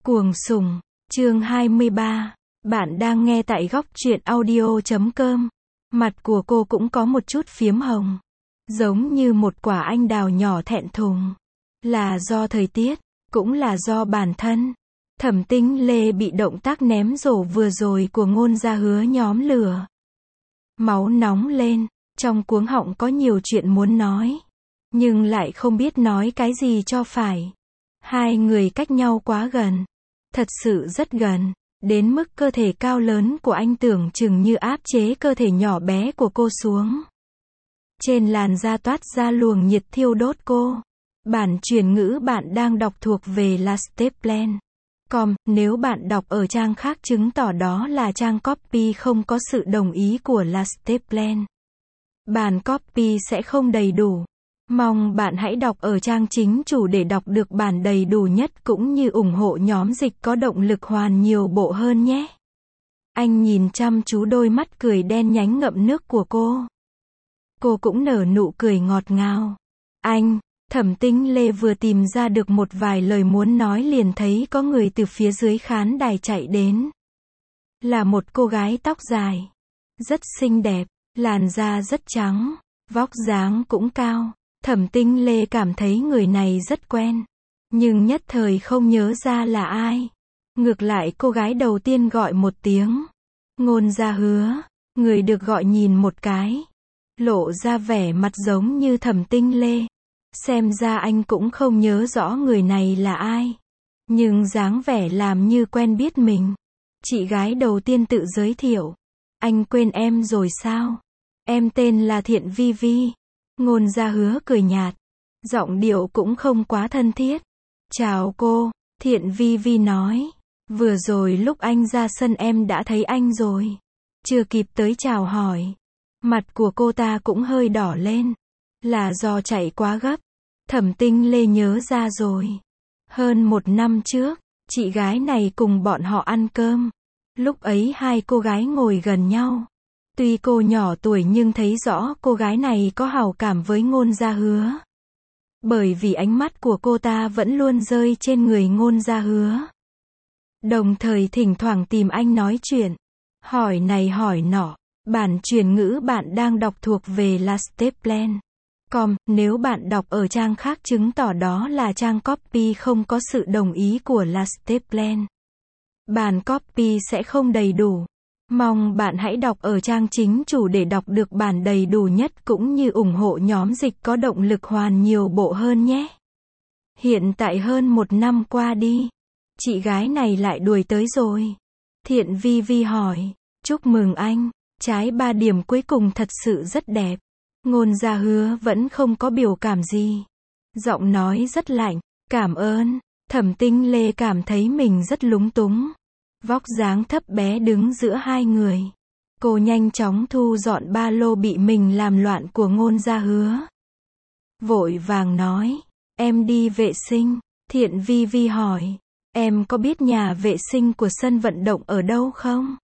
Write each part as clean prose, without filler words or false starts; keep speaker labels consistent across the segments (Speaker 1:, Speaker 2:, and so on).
Speaker 1: Cuồng sủng, chương 23. Bạn đang nghe tại góc truyện audio.com. Mặt của cô cũng có một chút phiếm hồng, giống như một quả anh đào nhỏ thẹn thùng. Là do thời tiết, cũng là do bản thân. Thẩm Tinh Lê bị động tác ném rổ vừa rồi của Ngôn Gia Hứa nhóm lửa. Máu nóng lên, trong cuống họng có nhiều chuyện muốn nói, nhưng lại không biết nói cái gì cho phải. Hai người cách nhau quá gần, thật sự rất gần, đến mức cơ thể cao lớn của anh tưởng chừng như áp chế cơ thể nhỏ bé của cô xuống. Trên làn da toát ra luồng nhiệt thiêu đốt cô. Bản chuyển ngữ bạn đang đọc thuộc về là Steplen.com, nếu bạn đọc ở trang khác chứng tỏ đó là trang copy không có sự đồng ý của là Steplen. Bản copy sẽ không đầy đủ. Mong bạn hãy đọc ở trang chính chủ để đọc được bản đầy đủ nhất cũng như ủng hộ nhóm dịch có động lực hoàn nhiều bộ hơn nhé. Anh nhìn chăm chú đôi mắt cười đen nhánh ngậm nước của cô. Cô cũng nở nụ cười ngọt ngào. Anh, Thẩm Tinh Lê vừa tìm ra được một vài lời muốn nói liền thấy có người từ phía dưới khán đài chạy đến. Là một cô gái tóc dài, rất xinh đẹp, làn da rất trắng, vóc dáng cũng cao. Thẩm Tinh Lê cảm thấy người này rất quen, nhưng nhất thời không nhớ ra là ai. Ngược lại cô gái đầu tiên gọi một tiếng. Ngôn Gia Hứa. Người được gọi nhìn một cái, lộ ra vẻ mặt giống như Thẩm Tinh Lê. Xem ra anh cũng không nhớ rõ người này là ai, nhưng dáng vẻ làm như quen biết mình. Chị gái đầu tiên tự giới thiệu. Anh quên em rồi sao? Em tên là Thiện Vi Vi. Ngôn Gia Hứa cười nhạt, giọng điệu cũng không quá thân thiết. Chào cô, Thiện Vi Vi nói. Vừa rồi lúc anh ra sân em đã thấy anh rồi. Chưa kịp tới chào hỏi, mặt của cô ta cũng hơi đỏ lên. Là do chạy quá gấp. Thẩm Tinh Lê nhớ ra rồi. Hơn 1 năm trước, chị gái này cùng bọn họ ăn cơm. Lúc ấy hai cô gái ngồi gần nhau. Tuy cô nhỏ tuổi nhưng thấy rõ cô gái này có hảo cảm với Ngôn Gia Hứa. Bởi vì ánh mắt của cô ta vẫn luôn rơi trên người Ngôn Gia Hứa. Đồng thời thỉnh thoảng tìm anh nói chuyện. Hỏi này hỏi nọ. Bản chuyển ngữ bạn đang đọc thuộc về là Steplen.com, nếu bạn đọc ở trang khác chứng tỏ đó là trang copy không có sự đồng ý của là Steplen. Bản copy sẽ không đầy đủ. Mong bạn hãy đọc ở trang chính chủ để đọc được bản đầy đủ nhất cũng như ủng hộ nhóm dịch có động lực hoàn nhiều bộ hơn nhé. Hiện tại hơn 1 năm qua đi, chị gái này lại đuổi tới rồi. Thiện Vi Vi hỏi. Chúc mừng anh, trái 3 điểm cuối cùng thật sự rất đẹp. Ngôn Gia Hứa vẫn không có biểu cảm gì. Giọng nói rất lạnh. Cảm ơn. Thẩm Tinh Lê cảm thấy mình rất lúng túng. Vóc dáng thấp bé đứng giữa hai người. Cô nhanh chóng thu dọn ba lô bị mình làm loạn của Ngôn Gia Hứa. Vội vàng nói. Em đi vệ sinh. Thiện Vi Vi hỏi. Em có biết nhà vệ sinh của sân vận động ở đâu không?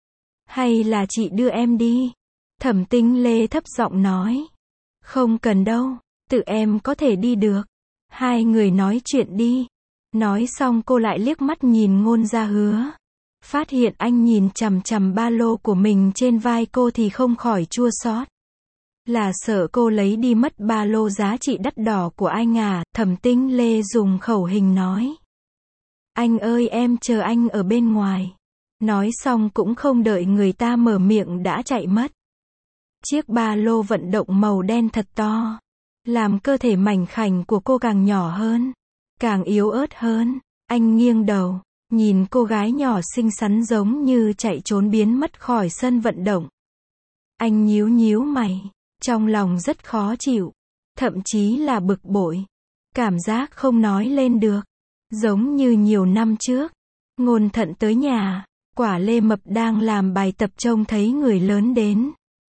Speaker 1: Hay là chị đưa em đi? Thẩm Tinh Lê thấp giọng nói. Không cần đâu, tự em có thể đi được. Hai người nói chuyện đi. Nói xong cô lại liếc mắt nhìn Ngôn Gia Hứa. Phát hiện anh nhìn chằm chằm ba lô của mình trên vai cô thì không khỏi chua xót. Là sợ cô lấy đi mất ba lô giá trị đắt đỏ của anh à? Thẩm Tinh Lê dùng khẩu hình nói. Anh ơi em chờ anh ở bên ngoài. Nói xong cũng không đợi người ta mở miệng đã chạy mất. Chiếc ba lô vận động màu đen thật to, làm cơ thể mảnh khảnh của cô càng nhỏ hơn, càng yếu ớt hơn. Anh nghiêng đầu, nhìn cô gái nhỏ xinh xắn giống như chạy trốn biến mất khỏi sân vận động. Anh nhíu nhíu mày, trong lòng rất khó chịu, thậm chí là bực bội. Cảm giác không nói lên được, giống như nhiều năm trước. Ngôn Thận tới nhà, Quả Lê Mập đang làm bài tập trông thấy người lớn đến.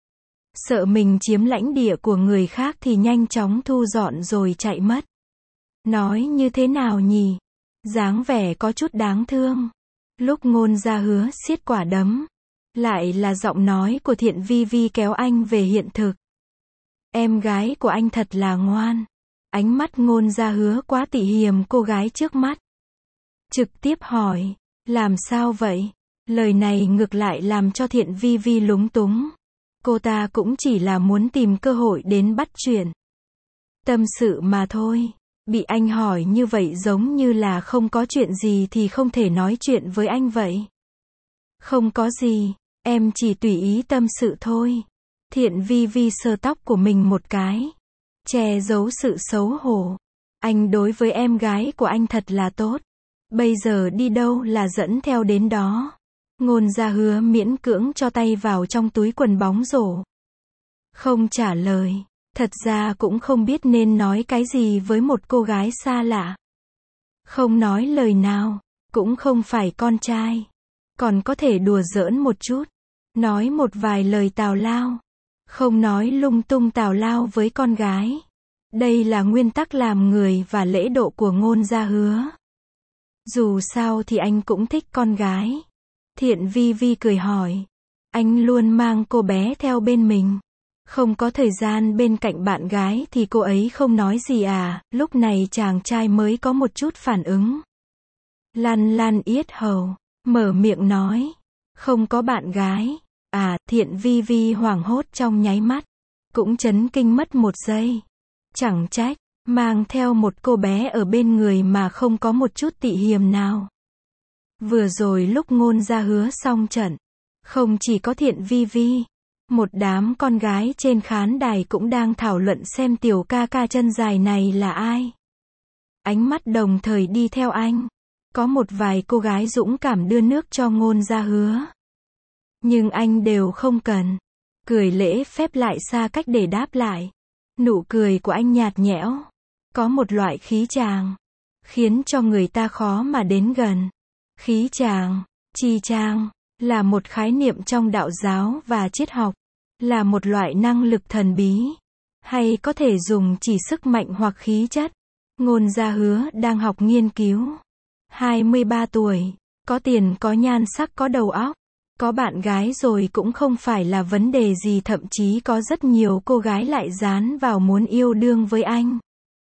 Speaker 1: Sợ mình chiếm lãnh địa của người khác thì nhanh chóng thu dọn rồi chạy mất. Nói như thế nào nhỉ? Dáng vẻ có chút đáng thương. Lúc Ngôn Gia Hứa siết quả đấm, lại là giọng nói của Thiện Vi Vi kéo anh về hiện thực. Em gái của anh thật là ngoan. Ánh mắt Ngôn Gia Hứa quá tỉ hiềm cô gái trước mắt. trực tiếp hỏi, làm sao vậy? Lời này ngược lại làm cho Thiện Vi Vi lúng túng. Cô ta cũng chỉ là muốn tìm cơ hội đến bắt chuyện. Tâm sự mà thôi. Bị anh hỏi như vậy giống như là không có chuyện gì thì không thể nói chuyện với anh vậy. Không có gì, em chỉ tùy ý tâm sự thôi. Thiện Vi Vi sờ tóc của mình một cái, che giấu sự xấu hổ. Anh đối với em gái của anh thật là tốt. Bây giờ đi đâu là dẫn theo đến đó. Ngôn Gia Hứa miễn cưỡng cho tay vào trong túi quần bóng rổ. Không trả lời. Thật ra cũng không biết nên nói cái gì với một cô gái xa lạ. Không nói lời nào, cũng không phải con trai. Còn có thể đùa giỡn một chút. Nói một vài lời tào lao. Không nói lung tung tào lao với con gái. Đây là nguyên tắc làm người và lễ độ của Ngôn Gia Hứa. Dù sao thì anh cũng thích con gái. Thiện Vi Vi cười hỏi. Anh luôn mang cô bé theo bên mình. Không có thời gian bên cạnh bạn gái thì cô ấy không nói gì à? Lúc này chàng trai mới có một chút phản ứng. Lăn lăn yết hầu, mở miệng nói. Không có bạn gái. À, Thiện Vi Vi hoảng hốt trong nháy mắt. Cũng chấn kinh mất một giây. Chẳng trách, mang theo một cô bé ở bên người mà không có một chút tị hiềm nào. Vừa rồi lúc Ngôn Gia Hứa xong trận, không chỉ có Thiện Vi Vi, một đám con gái trên khán đài cũng đang thảo luận xem tiểu ca ca chân dài này là ai. Ánh mắt đồng thời đi theo anh. Có một vài cô gái dũng cảm đưa nước cho Ngôn Gia Hứa. Nhưng anh đều không cần. Cười lễ phép lại xa cách để đáp lại. Nụ cười của anh nhạt nhẽo. Có một loại khí tràng. Khiến cho người ta khó mà đến gần. Khí tràng, chi tràng, là một khái niệm trong đạo giáo và triết học. Là một loại năng lực thần bí. Hay có thể dùng chỉ sức mạnh hoặc khí chất. Ngôn Gia Hứa đang học nghiên cứu. 23 tuổi. Có tiền, có nhan sắc, có đầu óc. Có bạn gái rồi cũng không phải là vấn đề gì, thậm chí có rất nhiều cô gái lại dán vào muốn yêu đương với anh.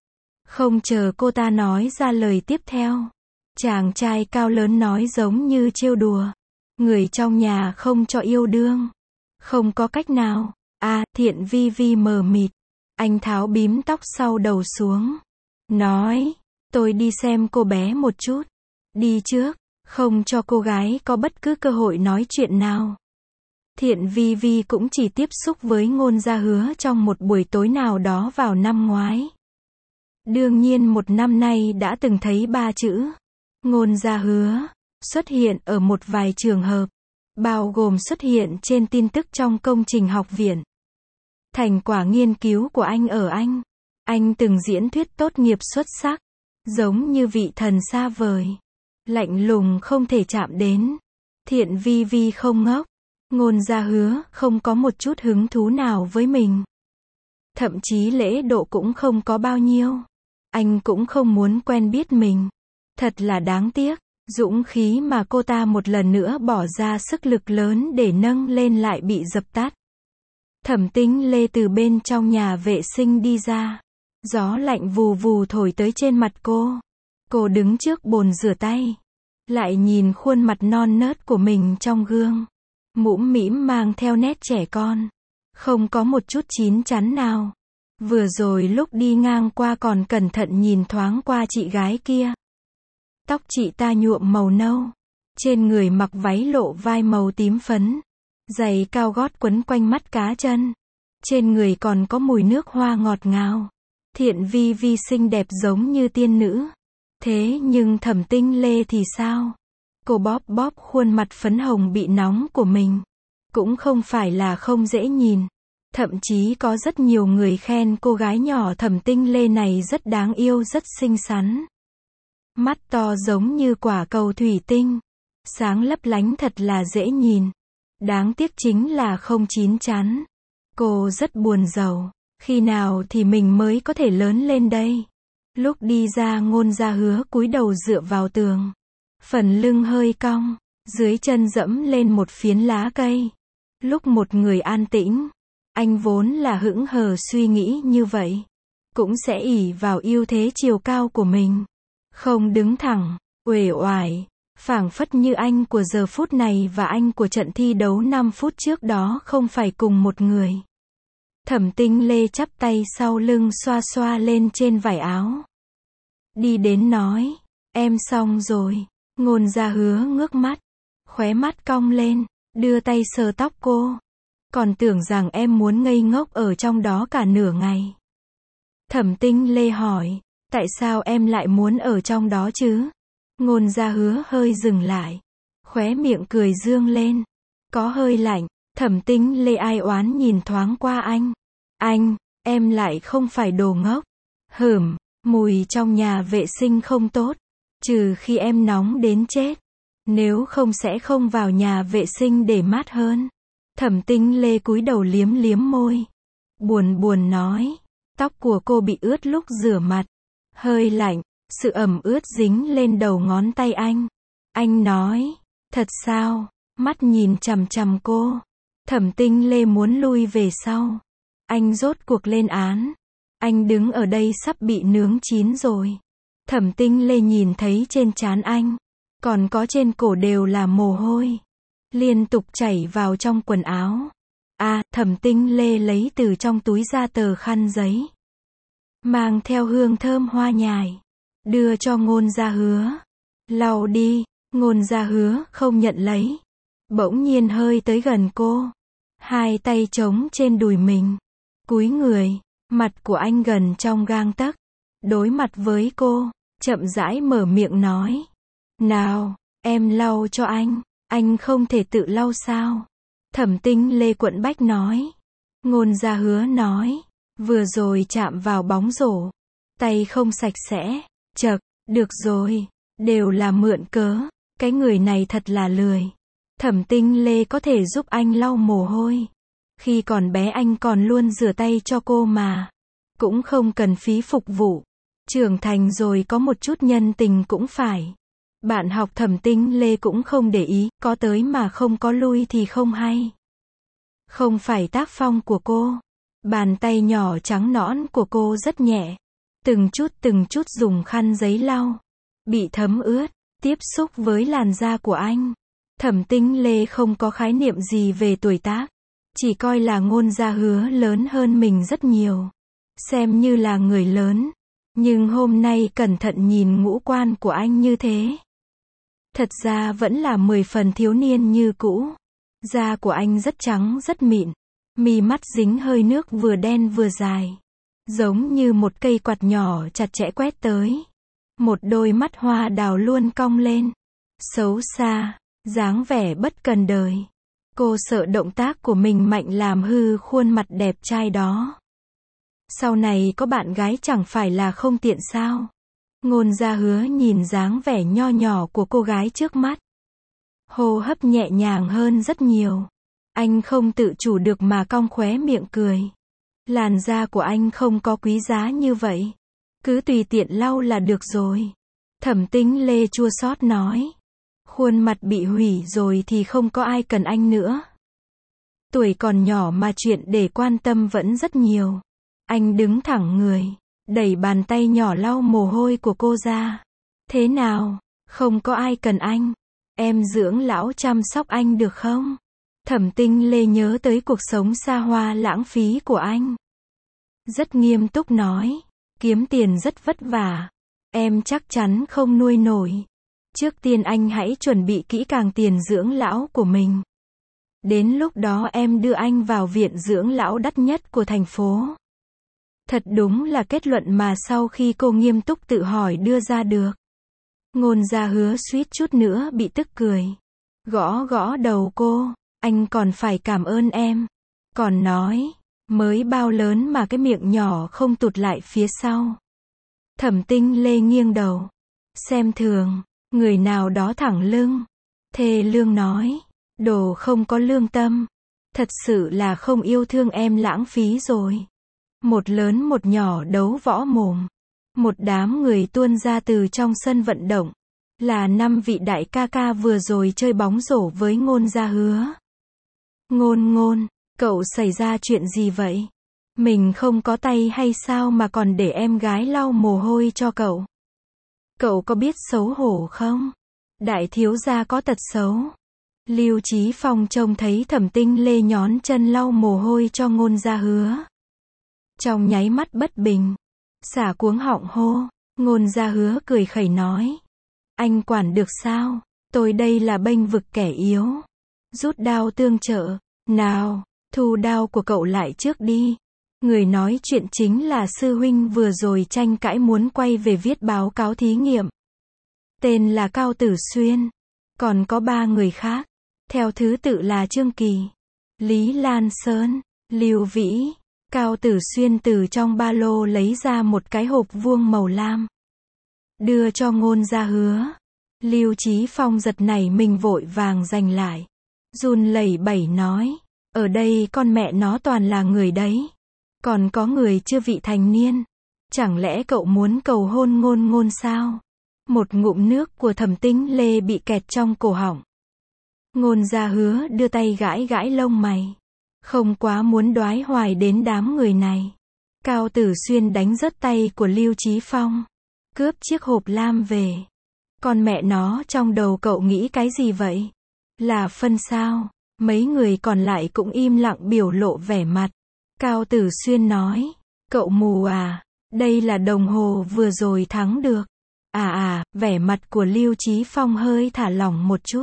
Speaker 1: Không chờ cô ta nói ra lời tiếp theo. Chàng trai cao lớn nói giống như trêu đùa. Người trong nhà không cho yêu đương. Không có cách nào. À, Thiện Vi Vi mờ mịt. Anh tháo bím tóc sau đầu xuống. Nói, tôi đi xem cô bé một chút. Đi trước. Không cho cô gái có bất cứ cơ hội nói chuyện nào. Thiện Vi Vi cũng chỉ tiếp xúc với Ngôn Gia Hứa trong một buổi tối nào đó vào năm ngoái. Đương nhiên một năm nay đã từng thấy ba chữ Ngôn Gia Hứa xuất hiện ở một vài trường hợp, bao gồm xuất hiện trên tin tức trong công trình học viện. Thành quả nghiên cứu của anh ở Anh. Anh từng diễn thuyết tốt nghiệp xuất sắc, giống như vị thần xa vời. Lạnh lùng không thể chạm đến. Thiện Vi Vi không ngốc. Ngôn Gia Hứa không có một chút hứng thú nào với mình. Thậm chí lễ độ cũng không có bao nhiêu. Anh cũng không muốn quen biết mình. Thật là đáng tiếc. Dũng khí mà cô ta một lần nữa bỏ ra sức lực lớn để nâng lên lại bị dập tắt. Thẩm Tinh Lê từ bên trong nhà vệ sinh đi ra. Gió lạnh vù vù thổi tới trên mặt cô. Cô đứng trước bồn rửa tay. Lại nhìn khuôn mặt non nớt của mình trong gương. Mũm mĩm mang theo nét trẻ con. Không có một chút chín chắn nào. Vừa rồi lúc đi ngang qua còn cẩn thận nhìn thoáng qua chị gái kia. Tóc chị ta nhuộm màu nâu. Trên người mặc váy lộ vai màu tím phấn. Giày cao gót quấn quanh mắt cá chân. Trên người còn có mùi nước hoa ngọt ngào. Thiện Vi Vi xinh đẹp giống như tiên nữ. Thế nhưng Thẩm Tinh Lê thì sao? Cô bóp bóp khuôn mặt phấn hồng bị nóng của mình. Cũng không phải là không dễ nhìn. Thậm chí có rất nhiều người khen cô gái nhỏ Thẩm Tinh Lê này rất đáng yêu, rất xinh xắn. Mắt to giống như quả cầu thủy tinh. Sáng lấp lánh thật là dễ nhìn. Đáng tiếc chính là không chín chắn. Cô rất buồn rầu. Khi nào thì mình mới có thể lớn lên đây? Lúc đi ra Ngôn Gia Hứa cúi đầu dựa vào tường. Phần lưng hơi cong. Dưới chân dẫm lên một phiến lá cây. Lúc một người an tĩnh. Anh vốn là hững hờ suy nghĩ như vậy. Cũng sẽ ỷ vào ưu thế chiều cao của mình. Không đứng thẳng. uể oải, phảng phất như anh của giờ phút này và anh của trận thi đấu 5 phút trước đó không phải cùng một người. Thẩm Tinh Lê chắp tay sau lưng xoa xoa lên trên vải áo. Đi đến nói, em xong rồi. Ngôn Gia Hứa ngước mắt, khóe mắt cong lên, đưa tay sờ tóc cô. Còn tưởng rằng em muốn ngây ngốc ở trong đó cả nửa ngày. Thẩm Tinh Lê hỏi, tại sao em lại muốn ở trong đó chứ? Ngôn Gia Hứa hơi dừng lại, khóe miệng cười dương lên, có hơi lạnh. Thẩm Tinh Lê ai oán nhìn thoáng qua anh. Anh, em lại không phải đồ ngốc. Mùi trong nhà vệ sinh không tốt, trừ khi em nóng đến chết. Nếu không sẽ không vào nhà vệ sinh để mát hơn. Thẩm Tinh Lê cúi đầu liếm liếm môi, buồn buồn nói, tóc của cô bị ướt lúc rửa mặt, hơi lạnh, sự ẩm ướt dính lên đầu ngón tay anh. Anh nói, thật sao? Mắt nhìn chằm chằm cô. Thẩm Tinh Lê muốn lui về sau. Anh rốt cuộc lên án. Anh đứng ở đây sắp bị nướng chín rồi. Thẩm Tinh Lê nhìn thấy trên trán anh, còn có trên cổ đều là mồ hôi, liên tục chảy vào trong quần áo. Thẩm Tinh Lê lấy từ trong túi ra tờ khăn giấy, mang theo hương thơm hoa nhài, đưa cho Ngôn Gia Hứa. Lau đi. Ngôn Gia Hứa không nhận lấy, bỗng nhiên hơi tới gần cô, hai tay chống trên đùi mình, cúi người, mặt của anh gần trong gang tấc, đối mặt với cô, chậm rãi mở miệng nói, nào, em lau cho anh không thể tự lau sao? Thẩm Tinh Lê quẫn bách nói. Ngôn Gia Hứa nói, vừa rồi chạm vào bóng rổ, tay không sạch sẽ. Chậc, được rồi, đều là mượn cớ, cái người này thật là lười. Thẩm Tinh Lê có thể giúp anh lau mồ hôi. Khi còn bé anh còn luôn rửa tay cho cô mà, cũng không cần phí phục vụ. Trưởng thành rồi có một chút nhân tình cũng phải. Bạn học Thẩm Tinh Lê cũng không để ý, có tới mà không có lui thì không hay. Không phải tác phong của cô. Bàn tay nhỏ trắng nõn của cô rất nhẹ, từng chút dùng khăn giấy lau, bị thấm ướt, tiếp xúc với làn da của anh. Thẩm Tinh Lê không có khái niệm gì về tuổi tác, chỉ coi là Ngôn Gia Hứa lớn hơn mình rất nhiều, xem như là người lớn. Nhưng hôm nay cẩn thận nhìn ngũ quan của anh như thế, thật ra vẫn là 10 phần thiếu niên như cũ. Da của anh rất trắng rất mịn, mi mắt dính hơi nước vừa đen vừa dài, giống như một cây quạt nhỏ chặt chẽ quét tới. Một đôi mắt hoa đào luôn cong lên, xấu xa, dáng vẻ bất cần đời. Cô sợ động tác của mình mạnh làm hư khuôn mặt đẹp trai đó. Sau này có bạn gái chẳng phải là không tiện sao? Ngôn Gia Hứa nhìn dáng vẻ nho nhỏ của cô gái trước mắt, hô hấp nhẹ nhàng hơn rất nhiều. Anh không tự chủ được mà cong khóe miệng cười. Làn da của anh không có quý giá như vậy, cứ tùy tiện lau là được rồi. Thẩm Tinh Lê chua xót nói, khuôn mặt bị hủy rồi thì không có ai cần anh nữa. Tuổi còn nhỏ mà chuyện để quan tâm vẫn rất nhiều. Anh đứng thẳng người, đẩy bàn tay nhỏ lau mồ hôi của cô ra. Thế nào, không có ai cần anh, em dưỡng lão chăm sóc anh được không? Thẩm Tinh Lê nhớ tới cuộc sống xa hoa lãng phí của anh, rất nghiêm túc nói, kiếm tiền rất vất vả, em chắc chắn không nuôi nổi. Trước tiên anh hãy chuẩn bị kỹ càng tiền dưỡng lão của mình. Đến lúc đó em đưa anh vào viện dưỡng lão đắt nhất của thành phố. Thật đúng là kết luận mà sau khi cô nghiêm túc tự hỏi đưa ra được. Ngôn Gia Hứa suýt chút nữa bị tức cười. Gõ gõ đầu cô, anh còn phải cảm ơn em. Còn nói, mới bao lớn mà cái miệng nhỏ không tụt lại phía sau. Thẩm Tinh Lê nghiêng đầu, xem thường, người nào đó thẳng lưng. Thê lương nói, đồ không có lương tâm. Thật sự là không yêu thương em lãng phí rồi. Một lớn một nhỏ đấu võ mồm. Một đám người tuôn ra từ trong sân vận động. Là 5 vị đại ca ca vừa rồi chơi bóng rổ với Ngôn Gia Hứa. Ngôn, cậu xảy ra chuyện gì vậy? Mình không có tay hay sao mà còn để em gái lau mồ hôi cho cậu? Cậu có biết xấu hổ không? Đại thiếu gia có tật xấu. Lưu Chí Phong trông thấy Thẩm Tinh Lê nhón chân lau mồ hôi cho Ngôn Gia Hứa. Trong nháy mắt bất bình, xả cuống họng hô. Ngôn Gia Hứa cười khẩy nói. Anh quản được sao? Tôi đây là bênh vực kẻ yếu. Rút đao tương trợ. Nào, thu đao của cậu lại trước đi. Người nói chuyện chính là sư huynh vừa rồi tranh cãi muốn quay về viết báo cáo thí nghiệm. Tên là Cao Tử Xuyên. Còn có 3 người khác. Theo thứ tự là Trương Kỳ, Lý Lan Sơn, Lưu Vĩ. Cao Tử Xuyên từ trong ba lô lấy ra một cái hộp vuông màu lam. Đưa cho Ngôn Gia Hứa. Lưu Chí Phong giật nảy mình vội vàng giành lại. Run lẩy bẩy nói. Ở đây con mẹ nó toàn là người đấy. Còn có người chưa vị thành niên. Chẳng lẽ cậu muốn cầu hôn Ngôn Ngôn sao? Một ngụm nước của Thẩm Tinh Lê bị kẹt trong cổ họng. Ngôn Gia Hứa đưa tay gãi gãi lông mày. Không quá muốn đoái hoài đến đám người này. Cao Tử Xuyên đánh rớt tay của Lưu Chí Phong. Cướp chiếc hộp lam về. Con mẹ nó trong đầu cậu nghĩ cái gì vậy? Là phân sao? Mấy người còn lại cũng im lặng biểu lộ vẻ mặt. Cao Tử Xuyên nói. Cậu mù à? Đây là đồng hồ vừa rồi thắng được. Vẻ mặt của Lưu Chí Phong hơi thả lỏng một chút.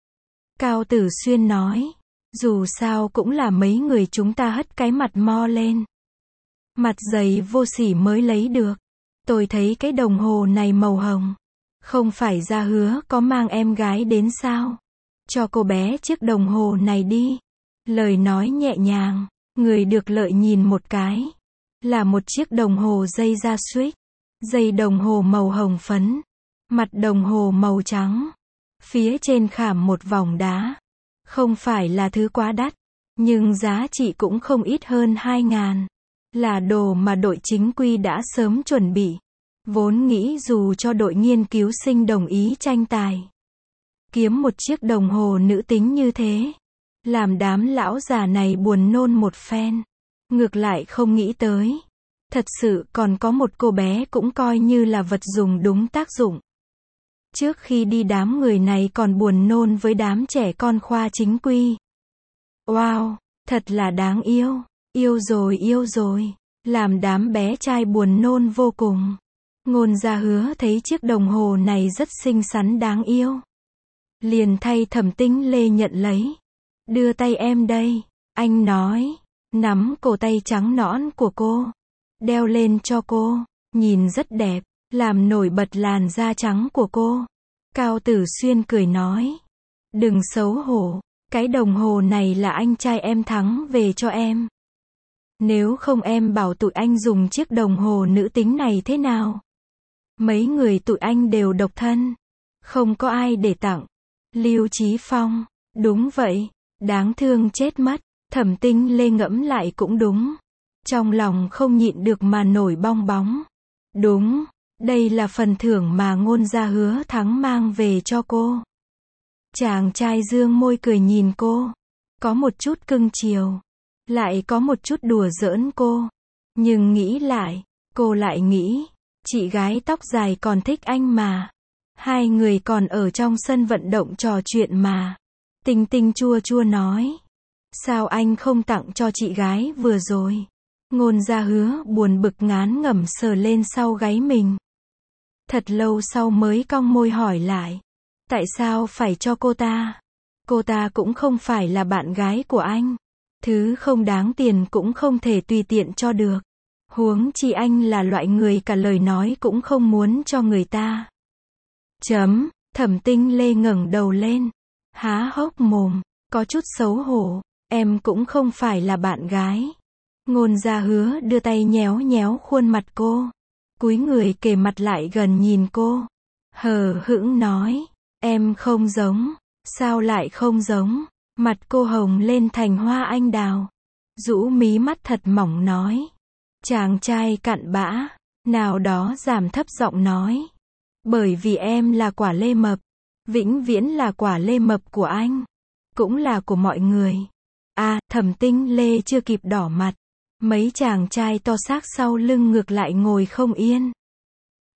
Speaker 1: Cao Tử Xuyên nói. Dù sao cũng là mấy người chúng ta hất cái mặt mo lên. Mặt dày vô sỉ mới lấy được. Tôi thấy cái đồng hồ này màu hồng. Không phải Gia Hứa có mang em gái đến sao? Cho cô bé chiếc đồng hồ này đi. Lời nói nhẹ nhàng. Người được lợi nhìn một cái. Là một chiếc đồng hồ dây da Swiss. Dây đồng hồ màu hồng phấn. Mặt đồng hồ màu trắng. Phía trên khảm một vòng đá. Không phải là thứ quá đắt. Nhưng giá trị cũng không ít hơn 2.000. Là đồ mà đội chính quy đã sớm chuẩn bị. Vốn nghĩ dù cho đội nghiên cứu sinh đồng ý tranh tài. Kiếm một chiếc đồng hồ nữ tính như thế. Làm đám lão già này buồn nôn một phen. Ngược lại không nghĩ tới. Thật sự còn có một cô bé cũng coi như là vật dùng đúng tác dụng. Trước khi đi đám người này còn buồn nôn với đám trẻ con khoa chính quy. Wow, thật là đáng yêu. Yêu rồi. Làm đám bé trai buồn nôn vô cùng. Ngôn Gia Hứa thấy chiếc đồng hồ này rất xinh xắn đáng yêu. Liền thay Thẩm Tinh Lê nhận lấy. Đưa tay em đây. Anh nói. Nắm cổ tay trắng nõn của cô. Đeo lên cho cô. Nhìn rất đẹp. Làm nổi bật làn da trắng của cô. Cao Tử Xuyên cười nói. Đừng xấu hổ. Cái đồng hồ này là anh trai em thắng về cho em. Nếu không em bảo tụi anh dùng chiếc đồng hồ nữ tính này thế nào? Mấy người tụi anh đều độc thân. Không có ai để tặng. Lưu Chí Phong. Đúng vậy. Đáng thương chết mất. Thẩm Tinh Lê ngẫm lại cũng đúng. Trong lòng không nhịn được mà nổi bong bóng. Đúng. Đây là phần thưởng mà Ngôn Gia Hứa thắng mang về cho cô. Chàng trai dương môi cười nhìn cô. Có một chút cưng chiều. Lại có một chút đùa giỡn cô. Nhưng nghĩ lại. Cô lại nghĩ. Chị gái tóc dài còn thích anh mà. Hai người còn ở trong sân vận động trò chuyện mà. Tinh Tinh chua chua nói. Sao anh không tặng cho chị gái vừa rồi? Ngôn Gia Hứa buồn bực ngán ngẩm sờ lên sau gáy mình. Thật lâu sau mới cong môi hỏi lại. Tại sao phải cho cô ta? Cô ta cũng không phải là bạn gái của anh. Thứ không đáng tiền cũng không thể tùy tiện cho được. Huống chi anh là loại người cả lời nói cũng không muốn cho người ta. Thẩm Tinh Lê ngẩng đầu lên. Há hốc mồm. Có chút xấu hổ. Em cũng không phải là bạn gái. Ngôn Gia Hứa đưa tay nhéo nhéo khuôn mặt cô. Cúi người kề mặt lại gần nhìn cô. Hờ hững nói. Em không giống. Sao lại không giống? Mặt cô hồng lên thành hoa anh đào. Rũ mí mắt thật mỏng nói. Chàng trai cặn bã. Nào đó giảm thấp giọng nói. Bởi vì em là quả lê mập. Vĩnh viễn là quả lê mập của anh. Cũng là của mọi người. Thẩm Tinh Lê chưa kịp đỏ mặt. Mấy chàng trai to xác sau lưng ngược lại ngồi không yên.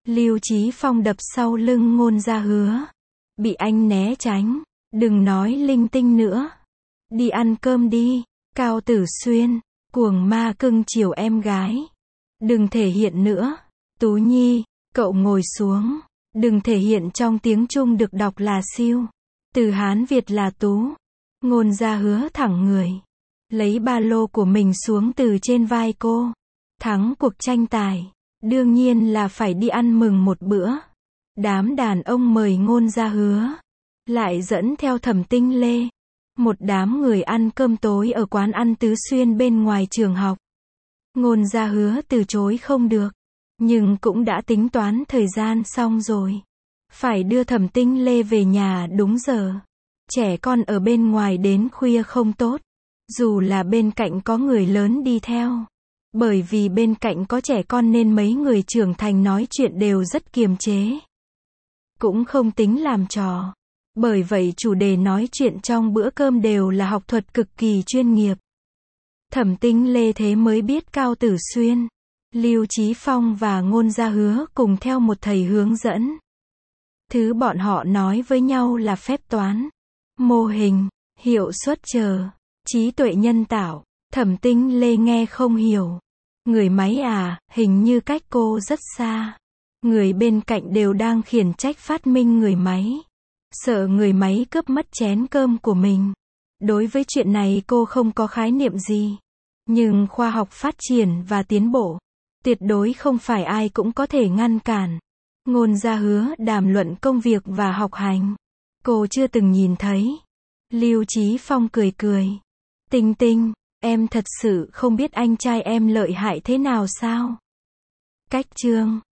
Speaker 1: Lưu Chí Phong đập sau lưng Ngôn Gia Hứa. Bị anh né tránh. Đừng nói linh tinh nữa. Đi ăn cơm đi. Cao Tử Xuyên. Cuồng ma cưng chiều em gái. Đừng thể hiện nữa. Tú Nhi, cậu ngồi xuống. Đừng thể hiện trong tiếng Trung được đọc là siêu. Từ Hán Việt là Tú. Ngôn Gia Hứa thẳng người. Lấy ba lô của mình xuống từ trên vai cô. Thắng cuộc tranh tài. Đương nhiên là phải đi ăn mừng một bữa. Đám đàn ông mời Ngôn Gia Hứa. Lại dẫn theo Thẩm Tinh Lê. Một đám người ăn cơm tối ở quán ăn Tứ Xuyên bên ngoài trường học. Ngôn Gia Hứa từ chối không được. Nhưng cũng đã tính toán thời gian xong rồi. Phải đưa Thẩm Tinh Lê về nhà đúng giờ. Trẻ con ở bên ngoài đến khuya không tốt. Dù là bên cạnh có người lớn đi theo. Bởi vì bên cạnh có trẻ con nên mấy người trưởng thành nói chuyện đều rất kiềm chế. Cũng không tính làm trò. Bởi vậy chủ đề nói chuyện trong bữa cơm đều là học thuật cực kỳ chuyên nghiệp. Thẩm Tinh Lê thế mới biết Cao Tử Xuyên, Lưu Chí Phong và Ngôn Gia Hứa cùng theo một thầy hướng dẫn. Thứ bọn họ nói với nhau là phép toán, mô hình, hiệu suất chờ, trí tuệ nhân tạo. Thẩm Tinh Lê nghe không hiểu. Người máy à, hình như cách cô rất xa. Người bên cạnh đều đang khiển trách phát minh người máy. Sợ người máy cướp mất chén cơm của mình. Đối với chuyện này cô không có khái niệm gì. Nhưng khoa học phát triển và tiến bộ, tuyệt đối không phải ai cũng có thể ngăn cản. Ngôn Gia Hứa đàm luận công việc và học hành. Cô chưa từng nhìn thấy. Lưu Chí Phong cười cười. Tinh Tinh, em thật sự không biết anh trai em lợi hại thế nào sao? Cách chương